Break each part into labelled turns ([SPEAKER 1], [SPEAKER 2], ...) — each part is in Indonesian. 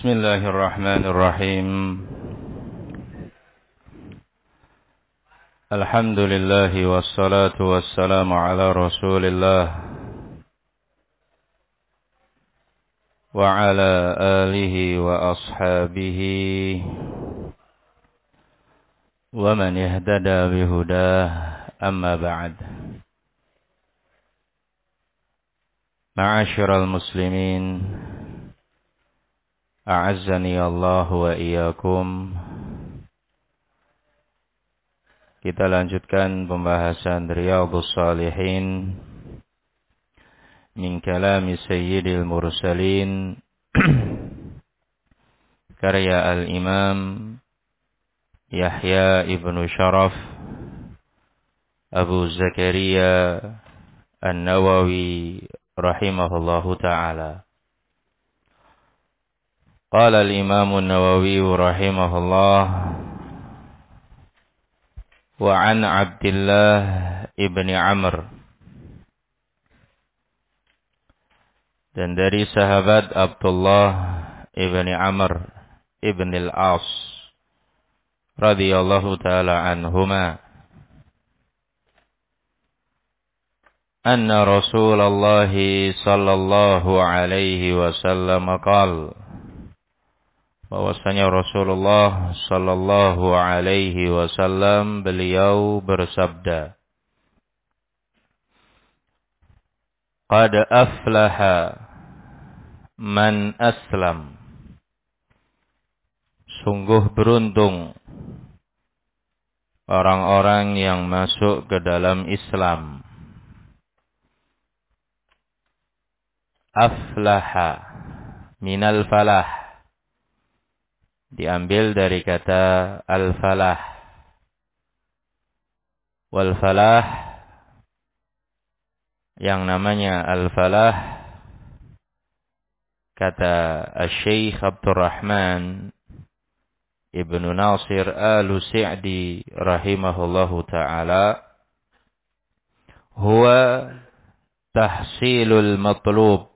[SPEAKER 1] Bismillahirrahmanirrahim. Alhamdulillahi wassalatu wassalamu ala Rasulillah wa ala alihi wa ashabihi wa man ihtada bihudah, amma ba'd. Ma'asyiral muslimin, a'azzani Allah wa iyyakum. Kita lanjutkan pembahasan Riyadhus Shalihin min kalami Sayyidil Mursalin karya Al-Imam Yahya ibnu Sharaf Abu Zakaria An-Nawawi rahimahullahu ta'ala. Qala al-Imam An-Nawawi rahimahullah wa an Abdullah ibn Amr, dan dari sahabat Abdullah ibn Amr ibn al-As radhiyallahu ta'ala anhuma, anna Rasulullah sallallahu alaihi wasallam qala, bahwasanya Rasulullah sallallahu alaihi wasallam beliau bersabda, qad aflaha man aslam, sungguh beruntung orang-orang yang masuk ke dalam Islam. Aflaha minal falah, diambil dari kata al-falah. Wal falah, yang namanya al-falah, kata Syekh Abdurrahman Ibnu Nasir Al-Sa'di rahimahullahu ta'ala, huwa tahsilul matlub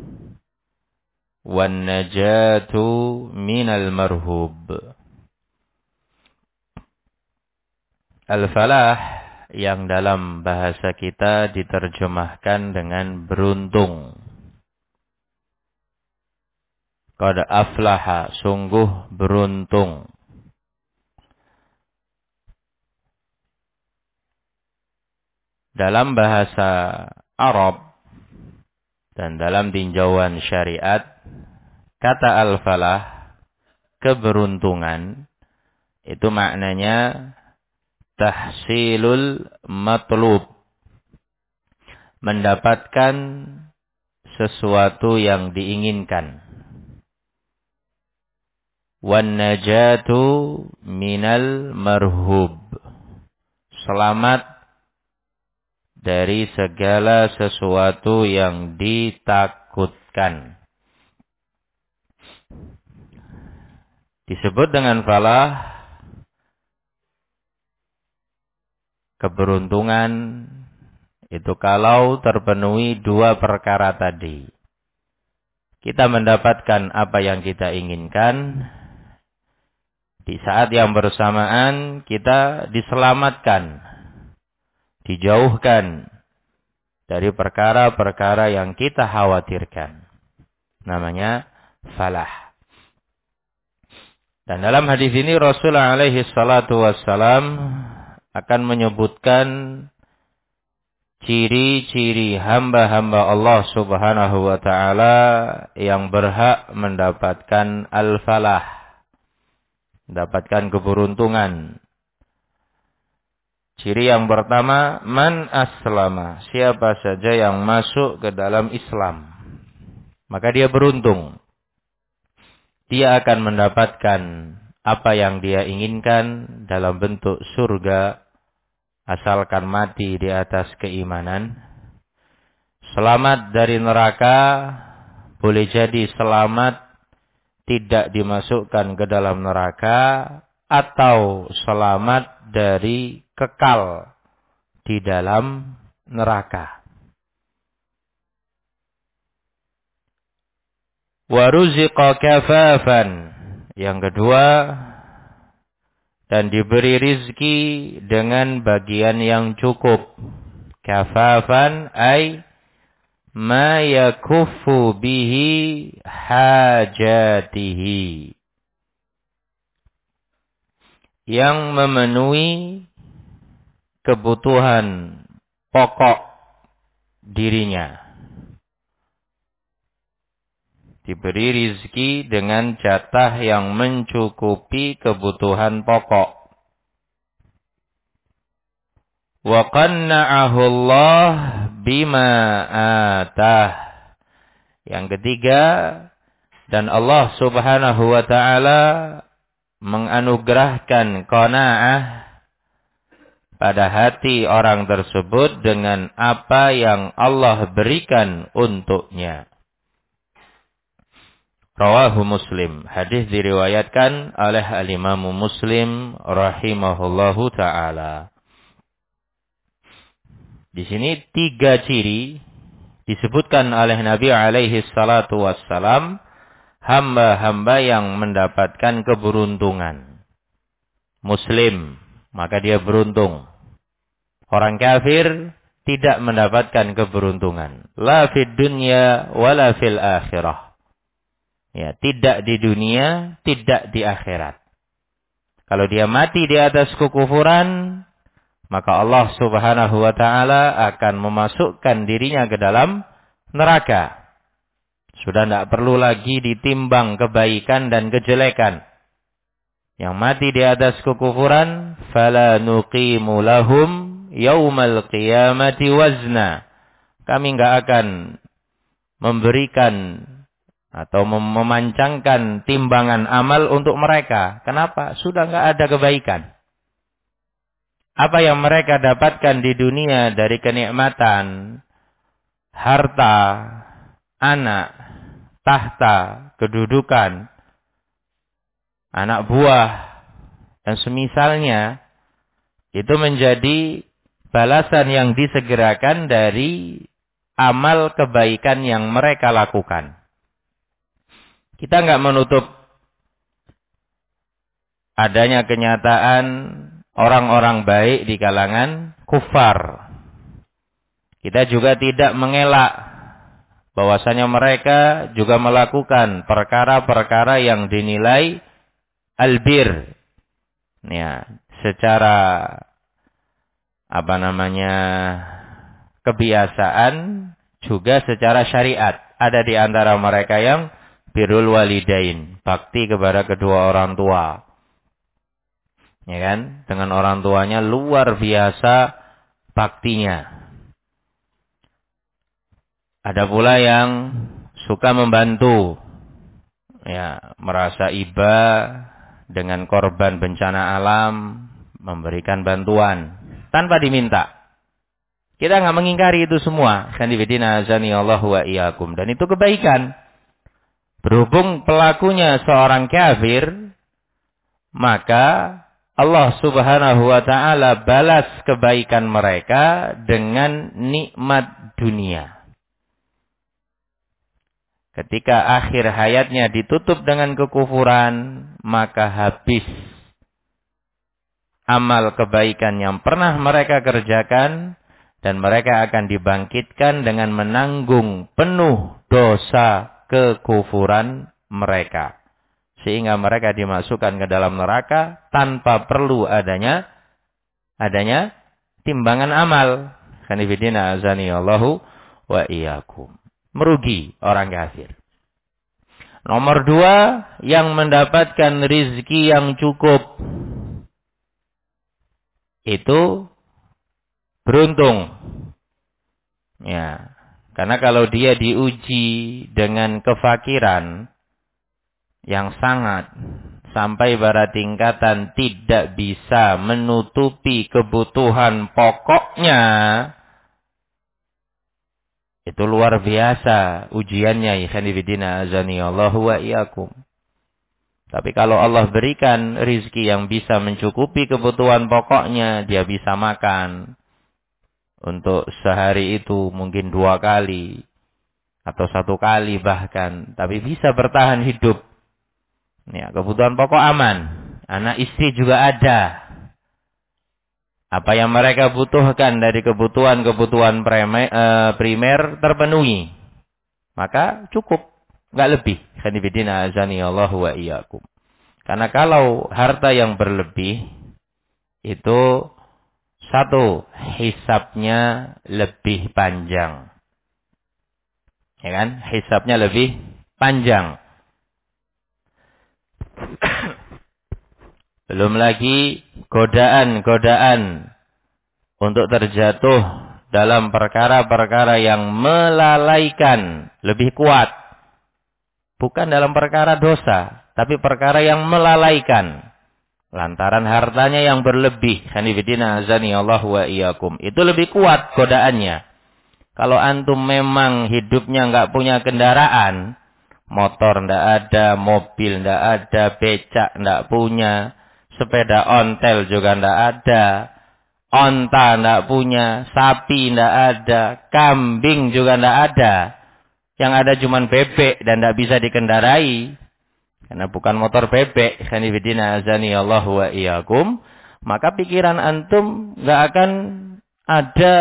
[SPEAKER 1] wan najatu minal marhub. Al-falah yang dalam bahasa kita diterjemahkan dengan beruntung. Qad aflaha, sungguh beruntung. Dalam bahasa Arab dan dalam tinjauan syariat, kata al-falah, keberuntungan, itu maknanya tahsilul matlub, mendapatkan sesuatu yang diinginkan. Wan najatu minal marhub, selamat dari segala sesuatu yang ditakutkan. Disebut dengan falah, keberuntungan, itu kalau terpenuhi dua perkara tadi. Kita mendapatkan apa yang kita inginkan, di saat yang bersamaan kita diselamatkan, dijauhkan dari perkara-perkara yang kita khawatirkan. Namanya falah. Dan dalam hadis ini Rasulullah alaihi salatu wassalam akan menyebutkan ciri-ciri hamba-hamba Allah subhanahu wa ta'ala yang berhak mendapatkan al-falah, mendapatkan keberuntungan. Ciri yang pertama, man aslama, siapa saja yang masuk ke dalam Islam, maka dia beruntung. Dia akan mendapatkan apa yang dia inginkan dalam bentuk surga, asalkan mati di atas keimanan. Selamat dari neraka, boleh jadi selamat tidak dimasukkan ke dalam neraka, atau selamat dari kekal di dalam neraka. Wa ruziqa kafafan. Yang kedua, dan diberi rizki dengan bagian yang cukup. Kafafan ay ma yakuffu bihi hajatihi. Yang memenuhi kebutuhan pokok dirinya. Diberi rizki dengan jatah yang mencukupi kebutuhan pokok. Wa qanna'ahu Allah bima atah. Yang ketiga, dan Allah Subhanahu wa ta'ala menganugerahkan qanaah pada hati orang tersebut dengan apa yang Allah berikan untuknya. Rawahu Muslim. Hadis diriwayatkan oleh al-Imam Muslim rahimahullahu ta'ala. Di sini 3 ciri disebutkan oleh Nabi alaihi salatu wassalam, hamba-hamba yang mendapatkan keberuntungan. Muslim, maka dia beruntung. Orang kafir tidak mendapatkan keberuntungan. La fid dunya wala fil akhirah. Ya, tidak di dunia, tidak di akhirat. Kalau dia mati di atas kekufuran, maka Allah Subhanahu wa ta'ala akan memasukkan dirinya ke dalam neraka. Sudah tidak perlu lagi ditimbang kebaikan dan kejelekan. Yang mati di atas kekufuran, fala nuqimu lahum yaumal qiyamati wazna. Kami enggak akan memberikan atau memancangkan timbangan amal untuk mereka. Kenapa? Sudah enggak ada kebaikan. Apa yang mereka dapatkan di dunia dari kenikmatan, harta, anak, tahta, kedudukan, anak buah, dan semisalnya, itu menjadi balasan yang disegerakan dari amal kebaikan yang mereka lakukan. Kita enggak menutup adanya kenyataan orang-orang baik di kalangan kufar. Kita juga tidak mengelak bahwasanya mereka juga melakukan perkara-perkara yang dinilai albir. Ya, secara kebiasaan juga secara syariat. Ada di antara mereka yang birrul walidain, bakti kepada kedua orang tua. Ya kan? Dengan orang tuanya luar biasa baktinya. Ada pula yang suka membantu. Ya, merasa iba dengan korban bencana alam, memberikan bantuan tanpa diminta. Kita enggak mengingkari itu semua. Sanibidina azani Allah wa iyyakum, dan itu kebaikan. Berhubung pelakunya seorang kafir, maka Allah Subhanahu wa ta'ala balas kebaikan mereka dengan nikmat dunia. Ketika akhir hayatnya ditutup dengan kekufuran, maka habis amal kebaikan yang pernah mereka kerjakan, dan mereka akan dibangkitkan dengan menanggung penuh dosa kekufuran mereka. Sehingga mereka dimasukkan ke dalam neraka tanpa perlu adanya timbangan amal. Khanifidina azani Allahu wa iyyakum. Merugi orang kafir. Nomor 2, yang mendapatkan rizki yang cukup. Itu beruntung. Ya. Karena kalau dia diuji dengan kefakiran yang sangat, sampai pada tingkatan tidak bisa menutupi kebutuhan pokoknya, itu luar biasa ujiannya. Ikhwanifidina azani Allahu wa iyyakum. Tapi kalau Allah berikan rizki yang bisa mencukupi kebutuhan pokoknya, dia bisa makan untuk sehari itu mungkin 2 kali. atau 1 kali bahkan, tapi bisa bertahan hidup. Ya, kebutuhan pokok aman. Anak istri juga ada. Apa yang mereka butuhkan dari kebutuhan-kebutuhan primer terpenuhi. Maka cukup. Nggak lebih. Khanifidina azani Allah wa iyyakum. Karena kalau harta yang berlebih, itu satu, hisabnya lebih panjang. Ya kan? Hisabnya lebih panjang. Belum lagi godaan-godaan untuk terjatuh dalam perkara-perkara yang melalaikan lebih kuat. Bukan dalam perkara dosa, tapi perkara yang melalaikan. Lantaran hartanya yang berlebih. Hanifidina azani Allah wa iyyakum. Itu lebih kuat godaannya. Kalau antum memang hidupnya nggak punya kendaraan, motor ndak ada, mobil ndak ada, becak ndak punya, sepeda ontel juga ndak ada, onta ndak punya, sapi ndak ada, kambing juga ndak ada. Yang ada cuman bebek dan ndak bisa dikendarai. Karena bukan motor bebek. Khanifidina azani Allah wa iyyakum. Maka pikiran antum nggak akan ada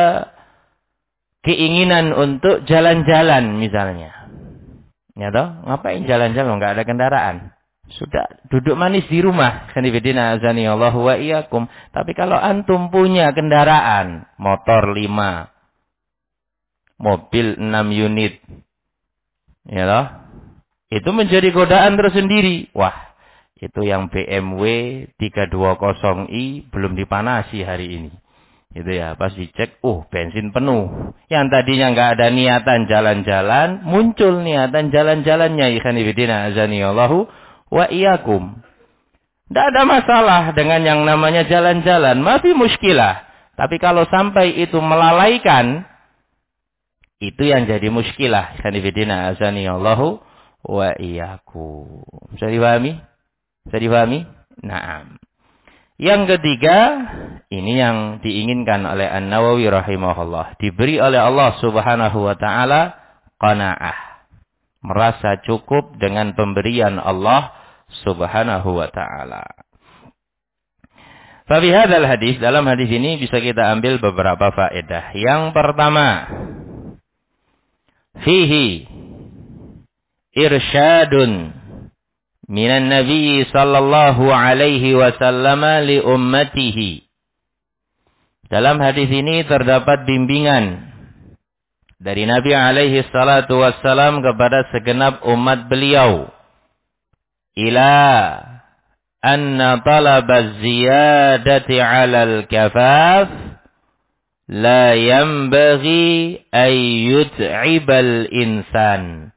[SPEAKER 1] keinginan untuk jalan-jalan misalnya. Ya toh, ngapain jalan-jalan nggak ada kendaraan? Sudah duduk manis di rumah. Khanifidina azani Allah wa iyyakum. Tapi kalau antum punya kendaraan, motor 5, mobil 6 unit. Ya toh? Itu menjadi godaan tersendiri. Wah, itu yang BMW 320i belum dipanasi hari ini. Itu ya, pas dicek, bensin penuh. Yang tadinya nggak ada niatan jalan-jalan, muncul niatan jalan-jalannya. Ikhwanifidina azanillahu wa iyyakum. Tidak ada masalah dengan yang namanya jalan-jalan. Masih muskilah. Tapi kalau sampai itu melalaikan, itu yang jadi muskilah. Ikhwanifidina azanillahu wa iyyakum. Bisa dipahami? Bisa dipahami? Naam. Yang ketiga, ini yang diinginkan oleh An-Nawawi rahimahullah. Diberi oleh Allah subhanahu wa ta'ala qanaah. Merasa cukup dengan pemberian Allah subhanahu wa ta'ala. Fabi hadzal hadis, dalam hadis ini bisa kita ambil beberapa faedah. Yang pertama, fihi irsyadun minan Nabi sallallahu alaihi wasallam li ummatihi. Dalam hadis ini terdapat bimbingan dari Nabi alaihi salatu wassalam kepada segenap umat beliau. Ila anna talaba ziyadati 'alal kafaf la yanbaghi ay yut'ibal insan.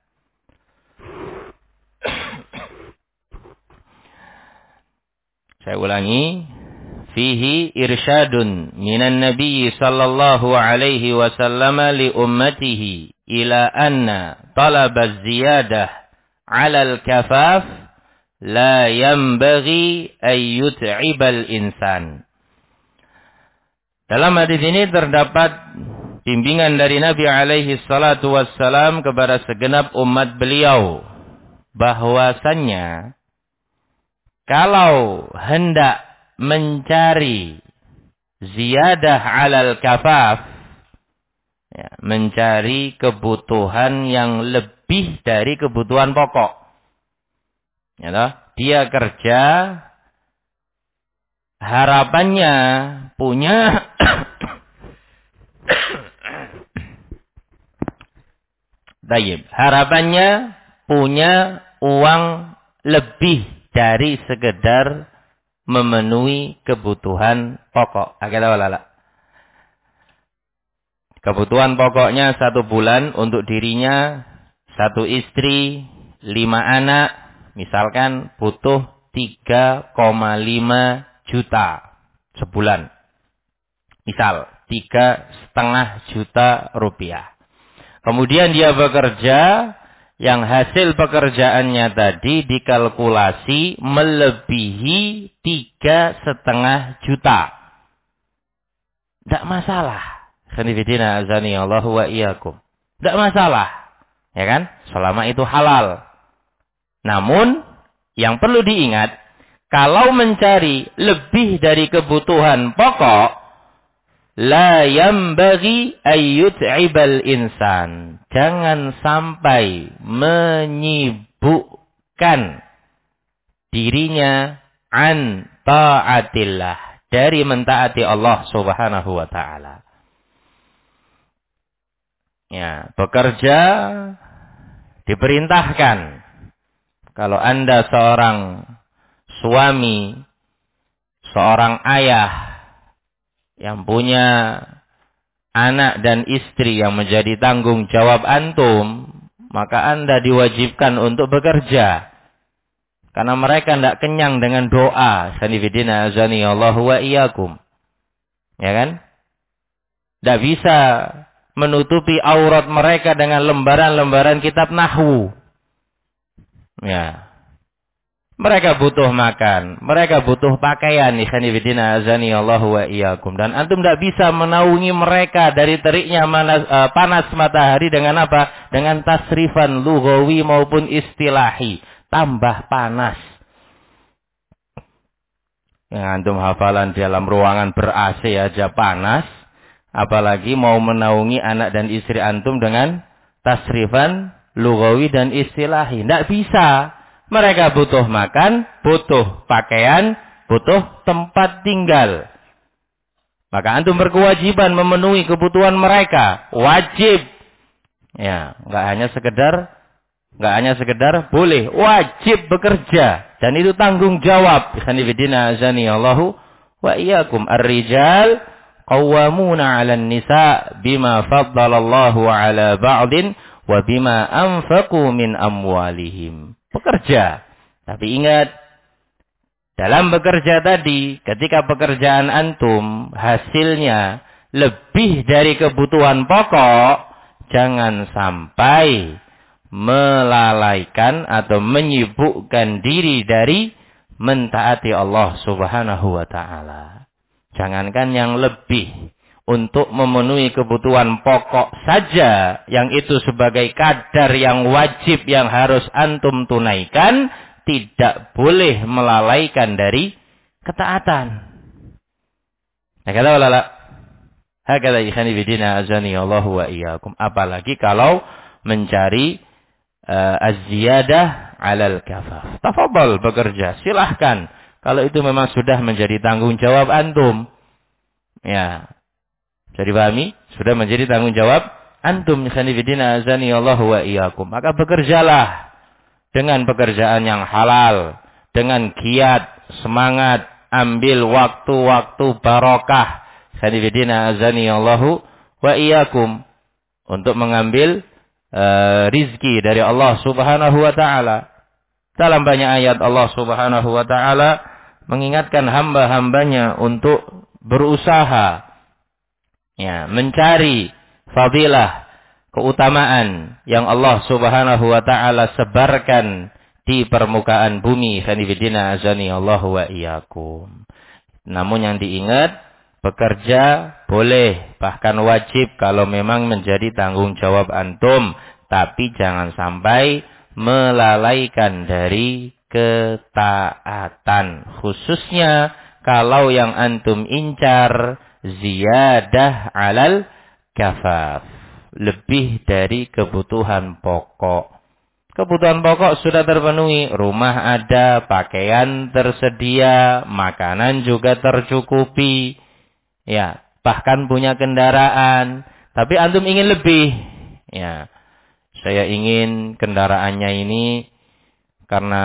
[SPEAKER 1] Saya ulangi. Fihi irsyadun minan Nabi sallallahu alaihi wasallam li ummatihi ila anna talaba ziyadah 'alal kafaf la yanbaghi ay yut'ibal insan. Dalam hadis ini terdapat bimbingan dari Nabi alaihi salatu wassalam kepada segenap umat beliau bahwasannya kalau hendak mencari ziyadah 'alal kafaf, ya, mencari kebutuhan yang lebih dari kebutuhan pokok. Ya, toh? Dia kerja, harapannya punya harapannya punya uang lebih dari sekedar memenuhi kebutuhan pokok. Kebutuhan pokoknya 1 bulan untuk dirinya, 1 istri, 5 anak, misalkan butuh 3,5 juta sebulan. Misal, 3,5 juta rupiah. Kemudian dia bekerja, yang hasil pekerjaannya tadi dikalkulasi melebihi 3,5 juta. Tidak masalah. Khanifidina azani Allah wa iyyakum. Tidak masalah. Ya kan? Selama itu halal. Namun, yang perlu diingat, kalau mencari lebih dari kebutuhan pokok, la yambaghi ayyut'ibal insan. Jangan sampai menyibukkan dirinya an ta'atillah. Dari mentaati Allah subhanahu wa ta'ala. Ya, bekerja diperintahkan. Kalau Anda seorang suami, seorang ayah yang punya anak dan istri yang menjadi tanggung jawab antum, maka Anda diwajibkan untuk bekerja. Karena mereka tidak kenyang dengan doa. Sanifidina azani Allahu wa iyyakum. Ya kan? Tidak bisa menutupi aurat mereka dengan lembaran-lembaran kitab nahwu. Ya. Mereka butuh makan, mereka butuh pakaian. Ikhwanifidina azani Allahu wa iyyakum. Dan antum tidak bisa menaungi mereka dari teriknya panas matahari dengan apa? Dengan tasrifan lughawi maupun istilahi. Tambah panas. Yang antum hafalan dalam ruangan ber-AC aja panas. Apalagi mau menaungi anak dan istri antum dengan tasrifan lughawi dan istilahi. Tidak bisa. Mereka butuh makan, butuh pakaian, butuh tempat tinggal. Maka antum berkewajiban memenuhi kebutuhan mereka. Wajib. Ya, enggak hanya sekedar boleh, wajib bekerja. Dan itu tanggung jawab. Ikhwanifidina azani Allahu wa iyyakum. Ar-rijal qawwamuna 'alan nisa bima faddalallahu 'ala ba'din wa bima anfaqu min amwalihim. Bekerja. Tapi ingat, dalam bekerja tadi, ketika pekerjaan antum hasilnya lebih dari kebutuhan pokok, jangan sampai melalaikan atau menyibukkan diri dari mentaati Allah subhanahu wa ta'ala. Jangankan yang lebih, untuk memenuhi kebutuhan pokok saja, yang itu sebagai kadar yang wajib yang harus antum tunaikan, tidak boleh melalaikan dari ketaatan. Hakala walala. Hakala ikhwanifidina azani Allahu wa iyyakum. Apalagi kalau mencari az-ziyadah 'alal kafaf. Tafadhal bekerja, silahkan. Kalau itu memang sudah menjadi tanggung jawab antum. Ya. Bisa dipahami? Sudah menjadi tanggung jawab antum. Sanifidina azani Allahu wa iyyakum. Maka bekerjalah dengan pekerjaan yang halal, dengan giat, semangat, ambil waktu-waktu barokah. Sanifidina azani Allahu wa iyyakum, untuk mengambil rizki dari Allah subhanahu wa ta'ala. Dalam banyak ayat Allah subhanahu wa ta'ala mengingatkan hamba-hambanya untuk berusaha, ya, mencari fadilah, keutamaan yang Allah subhanahu wa ta'ala sebarkan di permukaan bumi. Sanifidina azani Allahu wa iyyakum. Namun yang diingat, bekerja boleh, bahkan wajib kalau memang menjadi tanggung jawab antum. Tapi jangan sampai melalaikan dari ketaatan. Khususnya kalau yang antum incar ziyadah 'alal kafaf, lebih dari kebutuhan pokok. Kebutuhan pokok sudah terpenuhi, rumah ada, pakaian tersedia, makanan juga tercukupi, ya, bahkan punya kendaraan. Tapi antum ingin lebih, ya, saya ingin kendaraannya ini karena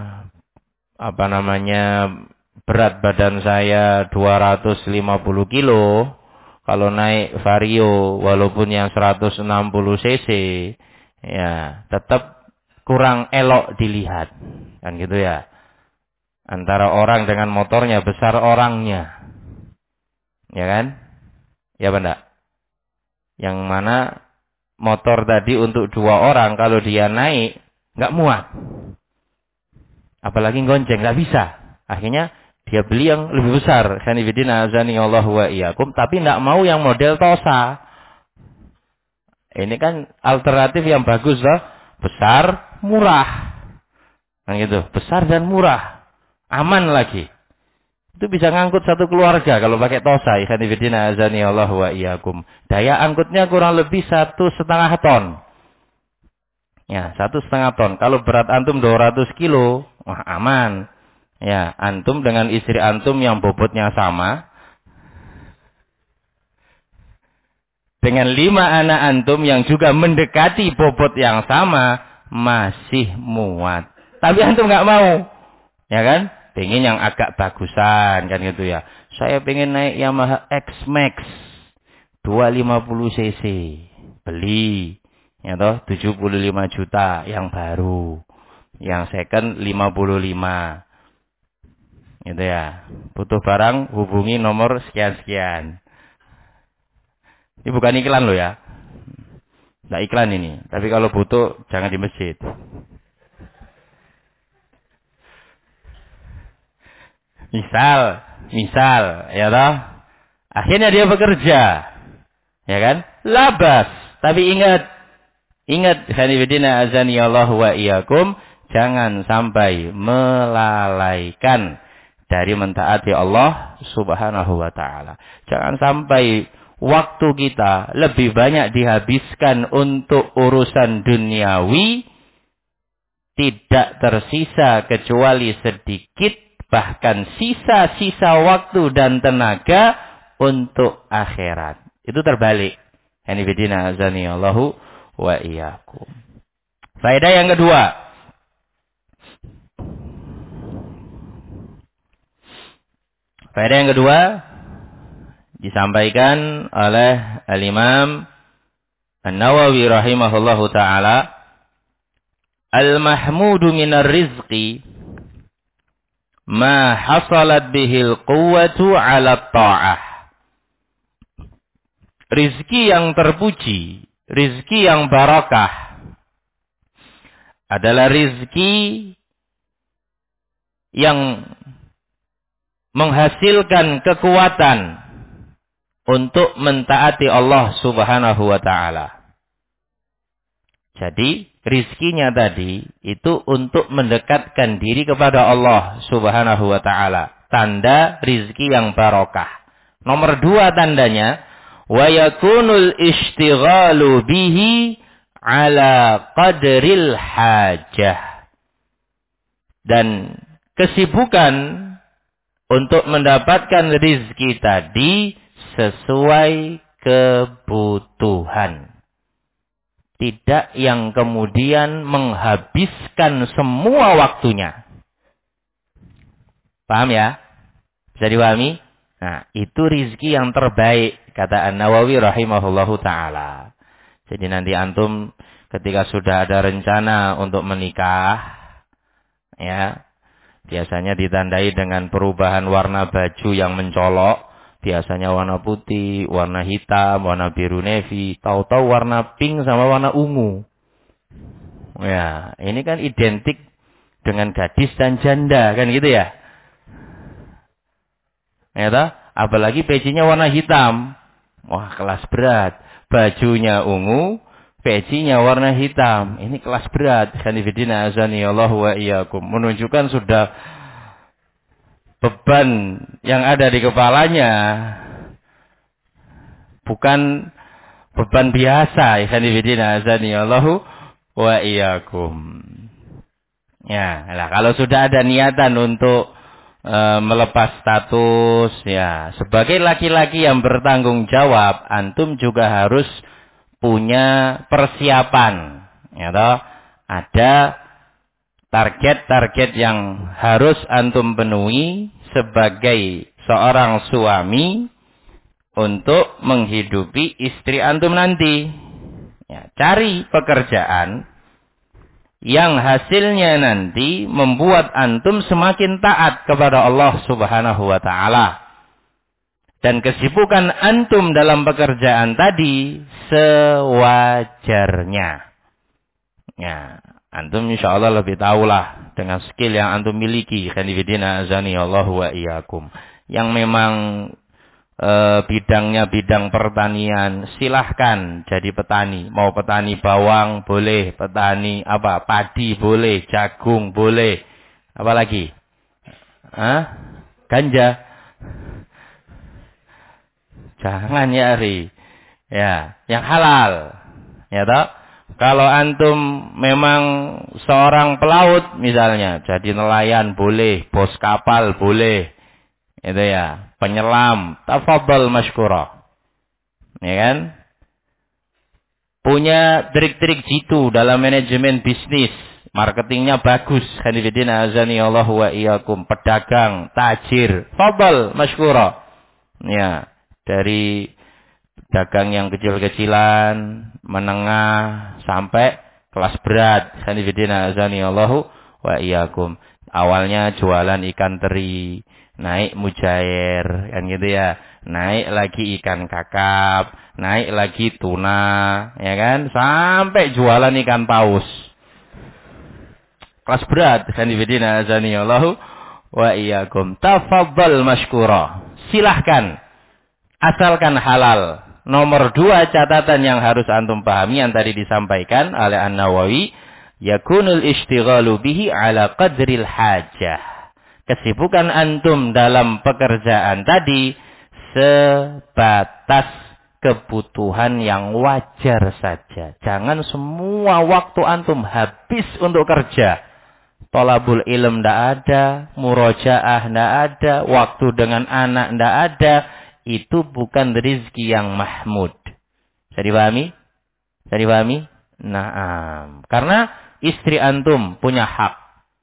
[SPEAKER 1] berat badan saya 250 kilo. Kalau naik Vario walaupun yang 160 cc, ya, tetap kurang elok dilihat. Kan gitu ya. Antara orang dengan motornya besar orangnya. Ya kan? Ya benda. Yang mana motor tadi untuk 2 orang, kalau dia naik nggak muat. Apalagi gonceng, nggak bisa. Akhirnya dia beli yang lebih besar. Sanifidina azani Allahu wa iyyakum. Tapi tidak mau yang model Tosa. Ini kan alternatif yang bagus loh. Besar, murah. Kan gitu. Besar dan murah. Aman lagi. Itu bisa ngangkut satu keluarga kalau pakai Tosa. Ikhwan fillah azani Allah wa iyyakum. Daya angkutnya kurang lebih 1,5 ton. Ya, 1,5 ton. Kalau berat antum 200 kilo, wah aman. Ya, antum dengan istri antum yang bobotnya sama. Dengan 5 anak antum yang juga mendekati bobot yang sama, masih muat. Tapi antum nggak mau. Ya kan? Pengen yang agak bagusan, kan gitu ya. Saya pengen naik Yamaha X-Max 250 cc. Beli. Ya toh, 75 juta yang baru. Yang second 55. Gitu ya. Butuh barang, hubungi nomor sekian-sekian. Ini bukan iklan loh ya. Nggak iklan ini. Tapi kalau butuh, jangan di masjid. Misal, ya toh. Akhirnya dia bekerja. Ya kan? Labas. Tapi ingat, khanifidina azani Allah wa iyyakum, jangan sampai melalaikan dari mentaati Allah Subhanahu wa taala. Jangan sampai waktu kita lebih banyak dihabiskan untuk urusan duniawi, tidak tersisa kecuali sedikit, bahkan sisa-sisa waktu dan tenaga untuk akhirat. Itu terbalik. Hanifidina azani Allahu wa iyyakum. Faedah yang kedua. Faedah yang kedua disampaikan oleh Al-Imam An-Nawawi rahimahullahu ta'ala. Al-mahmudu minar rizqi ma hasalat bihil quwwatu ala ta'ah. Rizki yang terpuji, rizki yang barakah adalah rizki yang menghasilkan kekuatan untuk mentaati Allah Subhanahu wa ta'ala. Jadi, rizkinya tadi itu untuk mendekatkan diri kepada Allah Subhanahu wa ta'ala. Tanda rizki yang barokah. Nomor 2 tandanya, wa yakunul ishtighalu bihi ala qadril hajah. Dan kesibukan untuk mendapatkan rizki tadi sesuai kebutuhan. Tidak yang kemudian menghabiskan semua waktunya. Paham ya? Bisa dipahami? Nah, itu rizki yang terbaik, kata An-Nawawi rahimahullahu ta'ala. Jadi nanti antum ketika sudah ada rencana untuk menikah, ya, biasanya ditandai dengan perubahan warna baju yang mencolok. Biasanya warna putih, warna hitam, warna biru navy. Tahu-tahu warna pink sama warna ungu. Ya, ini kan identik dengan gadis dan janda, kan gitu ya? Ya toh? Apalagi pecinya warna hitam. Wah, kelas berat. Bajunya ungu, pecinya warna hitam. Ini kelas berat. Khanifidina azani Allah wa iyyakum. Menunjukkan sudah beban yang ada di kepalanya bukan beban biasa. Khanifidina azani Allah wa iyyakum. Ya, lah kalau sudah ada niatan untuk melepas status, ya, sebagai laki-laki yang bertanggung jawab, antum juga harus punya persiapan, ya toh. Ada target-target yang harus antum penuhi sebagai seorang suami untuk menghidupi istri antum nanti. Ya, cari pekerjaan yang hasilnya nanti membuat antum semakin taat kepada Allah Subhanahu wa ta'ala. Dan kesibukan antum dalam pekerjaan tadi sewajarnya. Ya, antum insya Allah lebih tahulah dengan skill yang antum miliki. Khanifidina azani Allah wa iyyakum. Yang memang bidangnya bidang pertanian, silahkan jadi petani. Mau petani bawang boleh, petani padi boleh, jagung boleh. Apa lagi? Ganja. Jangan ya, Ri. Ya, yang halal. Ya toh? Kalau antum memang seorang pelaut misalnya, jadi nelayan boleh, bos kapal boleh. Itu ya, penyelam, tafadhal masykurah. Ya kan? Punya trik-trik jitu dalam manajemen bisnis, marketingnya bagus. Khanifidina azani Allah wa iyyakum, pedagang, tajir, fadhal masykurah. Ya, dari dagang yang kecil-kecilan, menengah, sampai kelas berat. Sanifidina azani Allahu wa iyyakum. Awalnya jualan ikan teri, naik mujair, kan gitu ya. Naik lagi ikan kakap, naik lagi tuna, ya kan? Sampai jualan ikan paus. Kelas berat. Sanifidina azani Allahu wa iyyakum. Tafadhal masykurah. Silahkan. Asalkan halal. Nomor 2 catatan yang harus antum pahami yang tadi disampaikan oleh An-Nawawi, yakunul ishtighalu bihi ala qadril hajah. Kesibukan antum dalam pekerjaan tadi sebatas kebutuhan yang wajar saja. Jangan semua waktu antum habis untuk kerja. Thalabul ilm ndak ada, murojaah ndak ada, waktu dengan anak ndak ada. Itu bukan rezeki yang mahmud. Bisa dipahami? Bisa dipahami? Naam. Karena istri antum punya hak.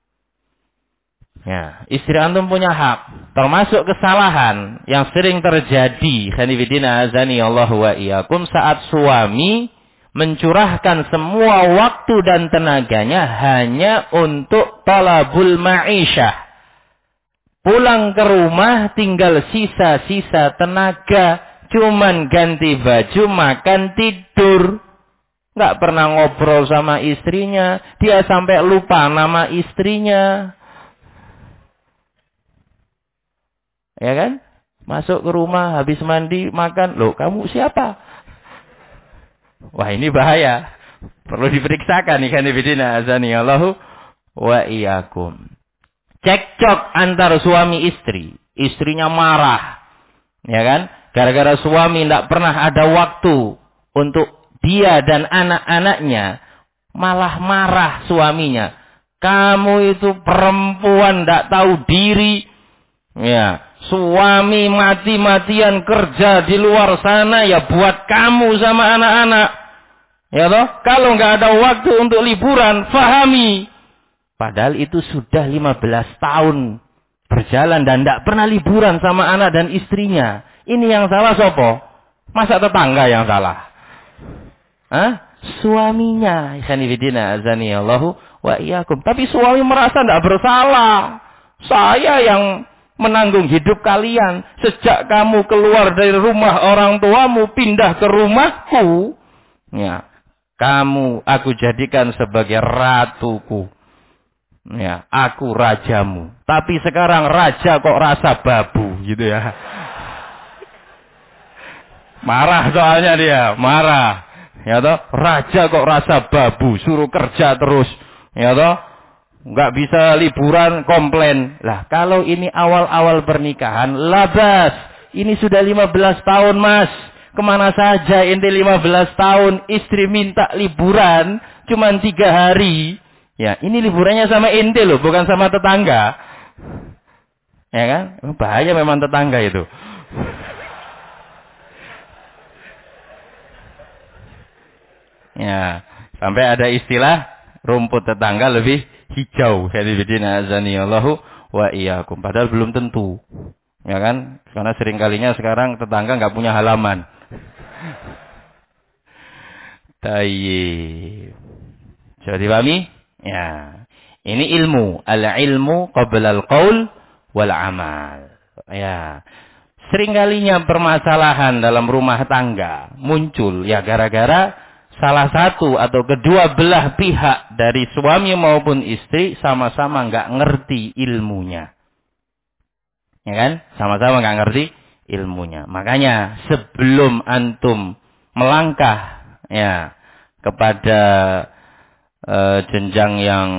[SPEAKER 1] Ya, istri antum punya hak. Termasuk kesalahan yang sering terjadi. Khanifidina azani Allah wa iyyakum, saat suami mencurahkan semua waktu dan tenaganya hanya untuk talabul ma'isyah. Pulang ke rumah tinggal sisa-sisa tenaga. Cuman ganti baju, makan, tidur. Nggak pernah ngobrol sama istrinya. Dia sampai lupa nama istrinya. Ya kan? Masuk ke rumah, habis mandi, makan. Loh, kamu siapa? Wah, ini bahaya. Perlu diperiksakan. Ikan ibidina azani Allahu wa iyyakum. Cekcok antar suami istri. Istrinya marah. Ya kan? Gara-gara suami tidak pernah ada waktu untuk dia dan anak-anaknya. Malah marah suaminya. Kamu itu perempuan tidak tahu diri. Ya, suami mati-matian kerja di luar sana ya buat kamu sama anak-anak. Ya toh? Kalau nggak ada waktu untuk liburan, fahami. Padahal itu sudah 15 tahun berjalan dan tidak pernah liburan sama anak dan istrinya. Ini yang salah sopo? Masa tetangga yang salah? Suaminya. Ikhwanifidina azani Allahu wa iyyakum. Tapi suami merasa tidak bersalah. Saya yang menanggung hidup kalian. Sejak kamu keluar dari rumah orang tuamu, pindah ke rumahku. Ya, aku jadikan sebagai ratuku. Ya, aku rajamu. Tapi sekarang raja kok rasa babu gitu ya. Marah soalnya dia, marah. Ya toh, raja kok rasa babu, suruh kerja terus. Ya toh, nggak bisa liburan, komplain. Lah, kalau ini awal-awal pernikahan, labas. Ini sudah 15 tahun, Mas. Kemana saja ente 15 tahun, istri minta liburan cuma 3 hari. Ya, ini liburannya sama ente loh, bukan sama tetangga. Ya kan? Bahaya memang tetangga itu. Ya, sampai ada istilah rumput tetangga lebih hijau. Hadibidina azani Allahu wa iyyakum. Padahal belum tentu. Ya kan? Karena seringkalinya sekarang tetangga nggak punya halaman. Tayyib. Sudah dipahami? Ya, ini ilmu. Al-ilmu qabla al-qaul wal amal. Ya, seringkalinya permasalahan dalam rumah tangga muncul ya gara-gara salah satu atau kedua belah pihak dari suami maupun istri sama-sama nggak ngerti ilmunya. Ya kan? Sama-sama nggak ngerti ilmunya. Makanya sebelum antum melangkah ya kepada jenjang yang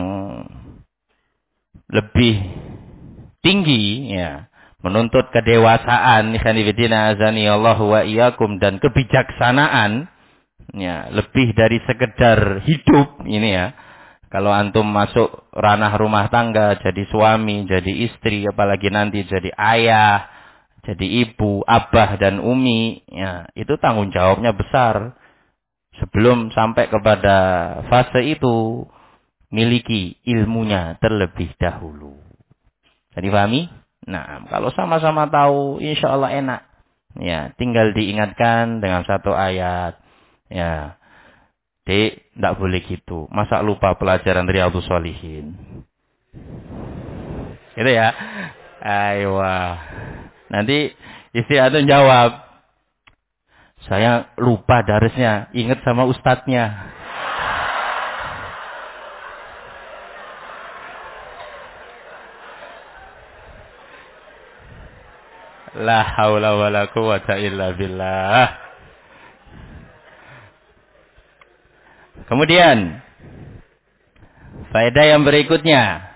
[SPEAKER 1] lebih tinggi ya, menuntut kedewasaan, ikhwanifidina azani Allahu wa iyyakum, dan kebijaksanaan ya, lebih dari sekedar hidup ini ya. Kalau antum masuk ranah rumah tangga, jadi suami, jadi istri, apalagi nanti jadi ayah, jadi ibu, abah dan umi, ya, itu tanggung jawabnya besar. Sebelum sampai kepada fase itu, miliki ilmunya terlebih dahulu. Jadi pahami? Nah, kalau sama-sama tahu, insya Allah enak. Ya, tinggal diingatkan dengan satu ayat. Ya, Dek, tidak boleh gitu. Masa lupa pelajaran Riyadhus Shalihin? Gitu ya. Ayo. Nanti istri antum jawab, saya lupa darisnya, ingat sama ustadznya. La haula wala quwata illa billah. Kemudian faedah yang berikutnya.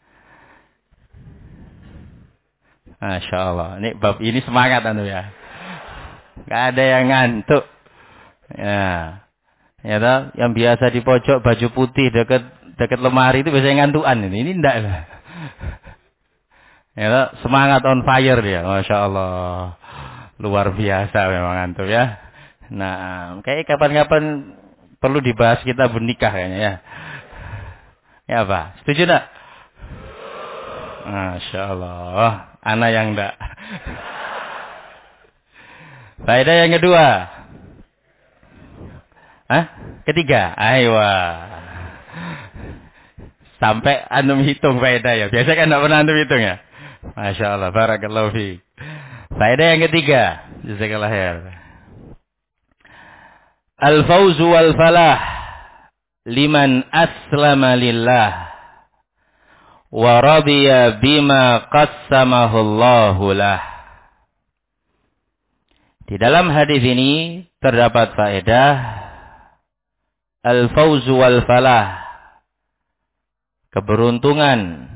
[SPEAKER 1] Masya Allah. Ini bab ini semangat anu ya. Gak ada yang ngantuk. Ya. Ya toh, yang biasa di pojok baju putih dekat lemari itu biasanya ngantukan ini. Ini enggak lah. Ya toh, semangat on fire dia. Masya Allah. Luar biasa memang antum ya. Nah, kayak kapan-kapan perlu dibahas kita bernikah kayaknya ya. Ya Pak, setuju enggak? Masya Allah. Anak yang enggak. Faedah yang kedua. Hah? Ketiga. Ayo. Sampai antum hitung faedah ya. Biasa kan enggak pernah antum hitung ya. Masya Allah. Barakallahu fiik. Faedah yang ketiga. Jazakallah khair. Al-fawzu wal falah liman aslama lillah wa radiya bima qassamahu Allahu lah. Di dalam hadis ini terdapat faedah al-fawzu wal falah, keberuntungan,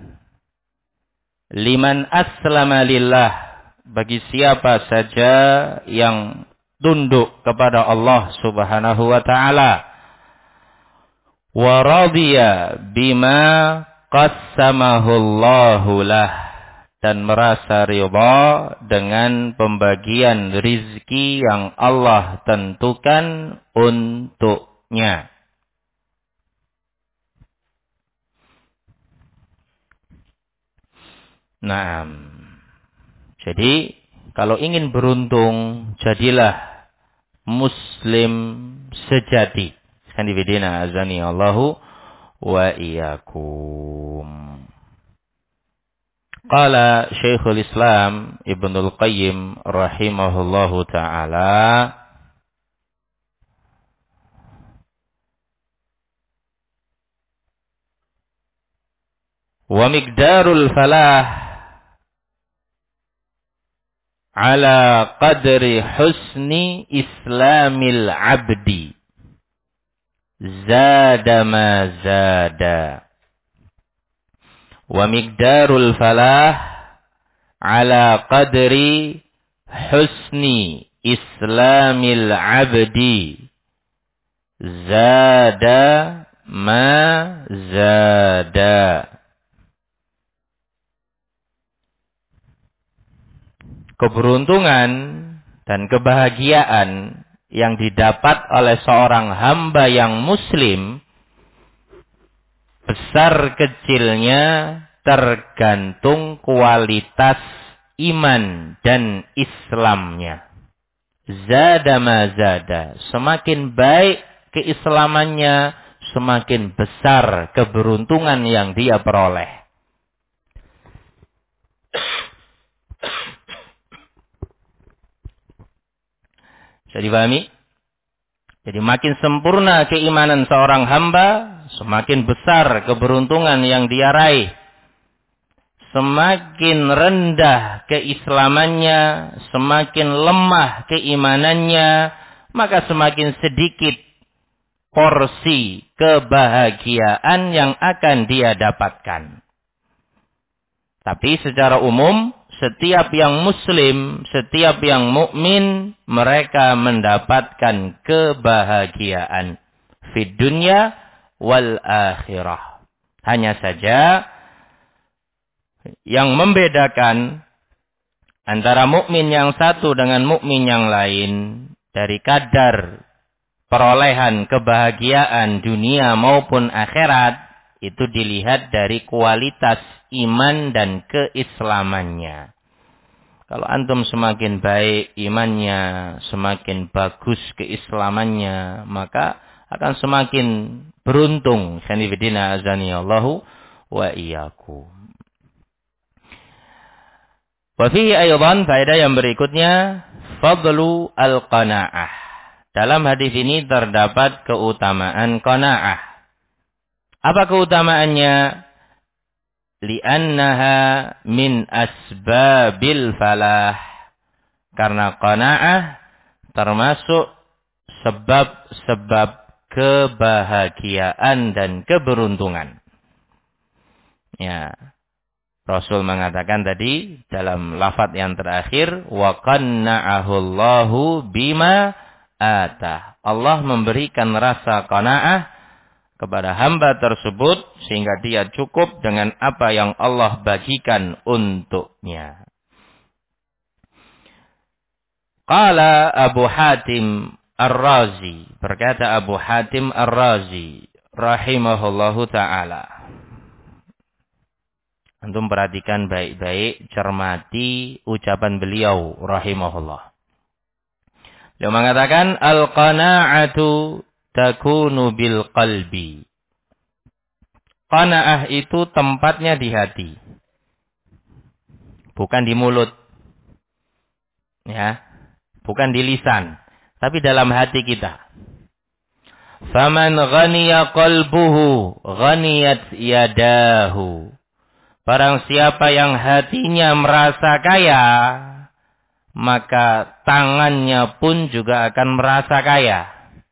[SPEAKER 1] liman aslama lillah, bagi siapa saja yang tunduk kepada Allah Subhanahu wa taala, wa radiya bima qassamahu Allahu lah, dan merasa ridha dengan pembagian rizki yang Allah tentukan untuknya. Nah, jadi kalau ingin beruntung, jadilah Muslim sejati. Kanifidina azani Allahu wa iyyakum. Qala Syekhul Islam Ibnul Qayyim rahimahullahu ta'ala, wa miqdarul falah ala qadri husni islamil abdi zada ma zada. Wa miqdarul falah ala qadri husni islamil abdi zada ma zada. Keberuntungan dan kebahagiaan yang didapat oleh seorang hamba yang muslim, besar kecilnya tergantung kualitas iman dan Islamnya. Zada ma zada. Semakin baik keislamannya, semakin besar keberuntungan yang dia peroleh. Bisa dipahami? Jadi makin sempurna keimanan seorang hamba, semakin besar keberuntungan yang dia raih. semakin rendah keislamannya, semakin lemah keimanannya, maka semakin sedikit porsi kebahagiaan yang akan dia dapatkan. Tapi secara umum, setiap yang muslim, setiap yang mukmin, mereka mendapatkan kebahagiaan fid dunya wal akhirah. Hanya saja yang membedakan antara mukmin yang satu dengan mukmin yang lain dari kadar perolehan kebahagiaan dunia maupun akhirat itu dilihat dari kualitas iman dan keislamannya. Kalau antum semakin baik imannya, semakin bagus keislamannya, maka akan semakin beruntung. Sanifidina azaniyallahu wa iyyakum. Wa fihi aydan faedah yang berikutnya fadlu al-qanaah. Dalam hadis ini terdapat keutamaan qanaah. Apa keutamaannya? Li'annaha min asbabil falah. Karena qanaah termasuk sebab-sebab kebahagiaan dan keberuntungan. Ya. Rasul mengatakan tadi dalam lafaz yang terakhir, wa qanna'ahu Allahu bima atah. Allah memberikan rasa qanaah kepada hamba tersebut sehingga dia cukup dengan apa yang Allah bagikan untuknya. Qala Abu Hatim Ar-Razi, berkata Abu Hatim Ar-Razi rahimahullahu taala. Antum perhatikan baik-baik, cermati ucapan beliau rahimahullah. Beliau mengatakan al-qana'atu takunu bil qalbi. Qanaah itu tempatnya di hati. Bukan di mulut. Ya, bukan di lisan, tapi dalam hati kita. Faman ghaniya qalbuhu ghaniyat yadahu. Barang siapa yang hatinya merasa kaya, maka tangannya pun juga akan merasa kaya.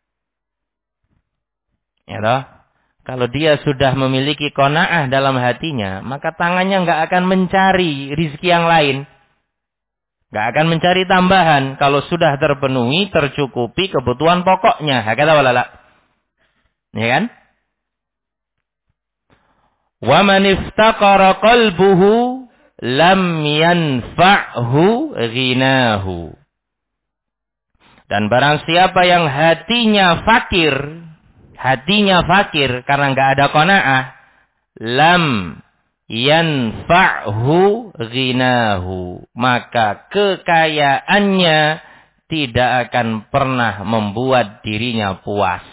[SPEAKER 1] Ya toh? Kalau dia sudah memiliki qanaah dalam hatinya, maka tangannya enggak akan mencari rizki yang lain. Enggak akan mencari tambahan. Kalau sudah terpenuhi, tercukupi kebutuhan pokoknya. Hakata walala. Ya kan? Wa man iftaqara qalbuhu lam yanfa'hu ghinahu. Dan barang siapa yang hatinya fakir karena enggak ada qanaah, lam yanfa'hu ghinahu, maka kekayaannya tidak akan pernah membuat dirinya puas.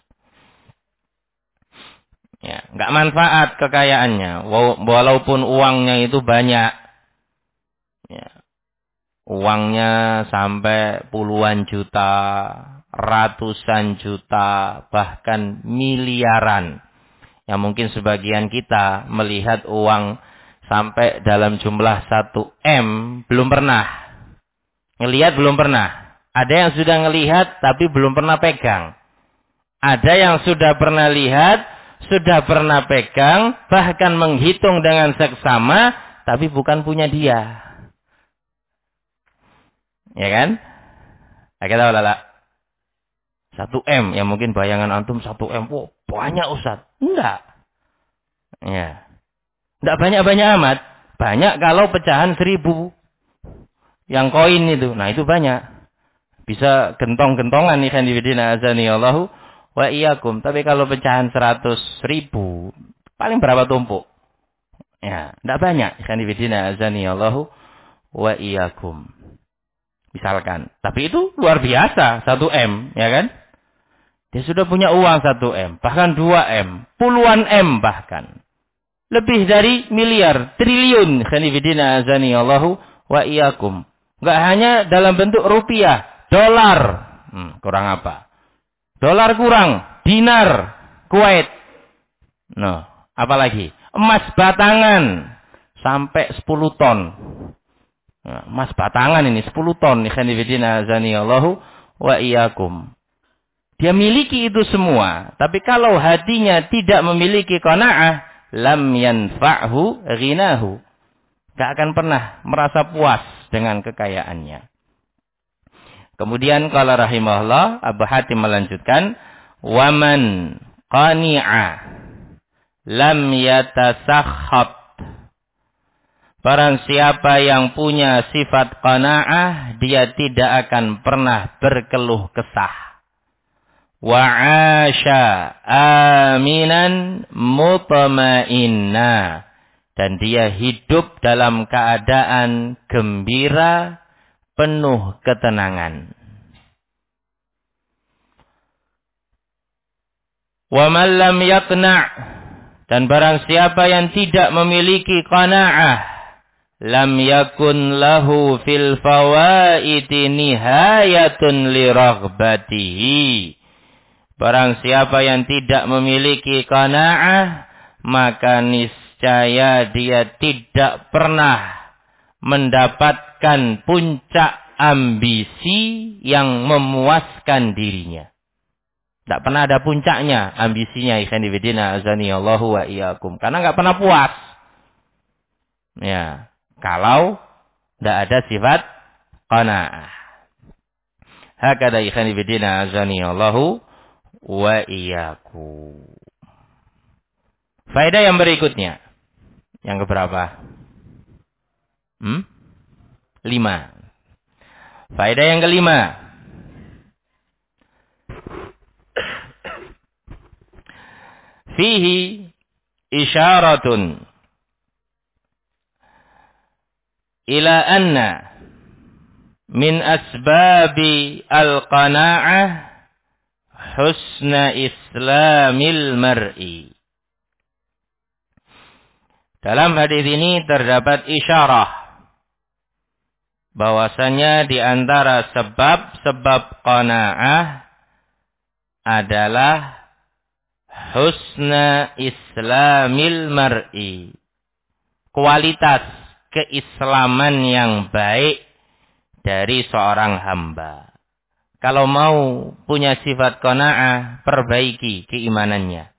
[SPEAKER 1] Ya, enggak manfaat kekayaannya walaupun uangnya itu banyak. Ya. Uangnya sampai puluhan juta, ratusan juta, bahkan miliaran. Yang mungkin sebagian kita melihat uang sampai dalam jumlah 1 M belum pernah. Ngelihat belum pernah. Ada yang sudah ngelihat tapi belum pernah pegang. Ada yang sudah pernah lihat, sudah pernah pegang, bahkan menghitung dengan seksama, tapi bukan punya dia. Ya kan? Kita tahu lah. 1 M, yang mungkin bayangan antum 1 M, wow, banyak Ustaz. Enggak. Ya. Enggak banyak-banyak amat. Banyak kalau pecahan 1000. Yang koin itu. Nah itu banyak. Bisa gentong-gentongan nih kan dibidina azani Allahu wa iyyakum. Tapi kalau pecahan 100.000, paling berapa tumpuk? Ya, enggak banyak. Kan dibidina azani Allahu wa iyyakum. Misalkan. Tapi itu luar biasa 1 M, ya kan? Dia sudah punya uang 1 M, bahkan 2 M, puluhan M bahkan. Lebih dari miliar, triliun. Khanifidina azani Allahu wa iyyakum. Enggak hanya dalam bentuk rupiah, dolar. Kurang apa? Dolar kurang, dinar, Kuwait. Apalagi? Emas batangan. sampai 10 ton. Nah, emas batangan ini 10 ton. Ikhwanifidina azanillahu wa iyyakum. Dia miliki itu semua. Tapi kalau hatinya tidak memiliki qanaah, lam yanfa'hu ghinahu. Gak akan pernah merasa puas dengan kekayaannya. Kemudian qala rahimahullah, Abu Hatim melanjutkan, waman qani'a lam yatasakhab. Barang siapa yang punya sifat qanaah, dia tidak akan pernah berkeluh kesah. Wa 'asha aminan mutma'inna. Dan dia hidup dalam keadaan gembira, penuh ketenangan. Wa man lam yaqna'. Dan barang siapa yang tidak memiliki qanaah, lam yakun lahu fil fawaiti nihayatun li raghbatihi. Barang siapa yang tidak memiliki qanaah, maka niscaya dia tidak pernah mendapatkan puncak ambisi yang memuaskan dirinya. Tidak pernah ada puncaknya ambisinya, ikhwanifidina azanillahu wa iyyakum. Karena nggak pernah puas. Ya. Kalau tidak ada sifat qanaah. Hakada ikhwanifidina azanillahu wa iyyakum. Faedah yang berikutnya. Yang keberapa? 5. Faedah yang kelima. Fihi isyaratun ila anna min asbabi al-qana'ah husna islamil mar'i. Dalam hadis ini terdapat isyarah bahwasanya di antara sebab-sebab qanaah adalah husna islamil mar'i. Kualitas keislaman yang baik dari seorang hamba. Kalau mau punya sifat qanaah, perbaiki keimanannya.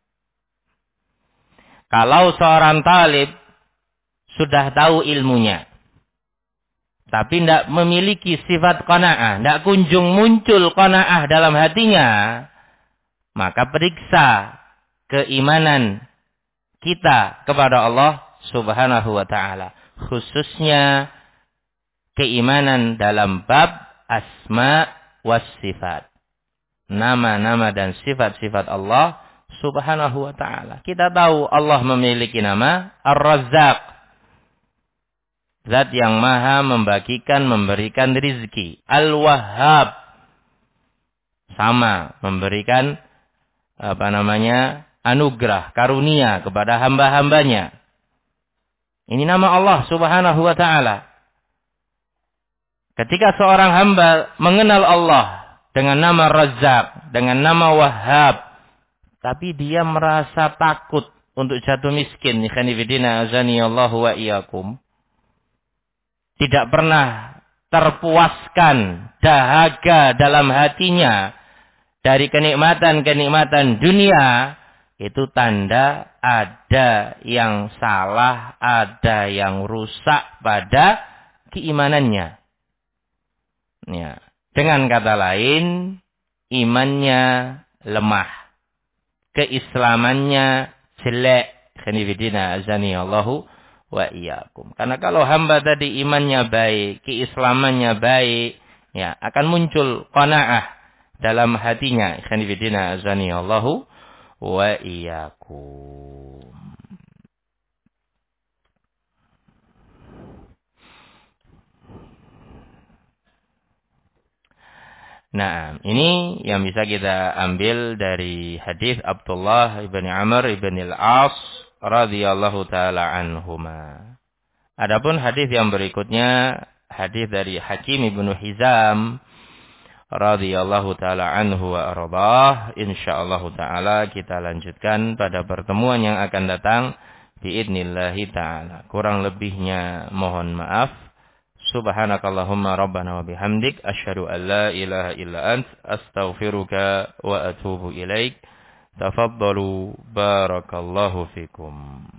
[SPEAKER 1] Kalau seorang talib sudah tahu ilmunya, tapi tidak memiliki sifat qanaah, tidak kunjung muncul qanaah dalam hatinya, maka periksa keimanan kita kepada Allah Subhanahu wa ta'ala. Khususnya keimanan dalam bab asma was sifat. Nama-nama dan sifat-sifat Allah Subhanahu wa ta'ala. Kita tahu Allah memiliki nama Ar-Razzaq. Zat yang maha membagikan, memberikan rizki. Al-Wahhab. Sama, memberikan anugerah, karunia kepada hamba-hambanya. Ini nama Allah Subhanahu wa ta'ala. Ketika seorang hamba mengenal Allah dengan nama Razzaq, dengan nama Wahhab, tapi dia merasa takut untuk jatuh miskin, ikhwanifidina azanillahu wa iyyakum, tidak pernah terpuaskan dahaga dalam hatinya dari kenikmatan-kenikmatan dunia, itu tanda ada yang salah, ada yang rusak pada keimanannya. Ya. Dengan kata lain, imannya lemah, keislamannya jelek. Khanifidina azanillahu wa iyyakum. Karena kalau hamba tadi imannya baik, keislamannya baik, ya akan muncul qanaah dalam hatinya. Khanifidina azanillahu wa iyyakum. Nah, ini yang bisa kita ambil dari hadis Abdullah ibn Amr ibn al-As radhiyallahu taala anhuma. Adapun hadis yang berikutnya, hadis dari Hakim ibn Hizam radhiyallahu taala anhu wa ardhah, insyaallah taala kita lanjutkan pada pertemuan yang akan datang biidnillahi ta'ala. Kurang lebihnya mohon maaf. Subhanakallahumma rabbana wa bihamdik asyhadu an la ilaha illa ant astaghfiruka wa atubu ilaik. Tafaddalu barakallahu fikum.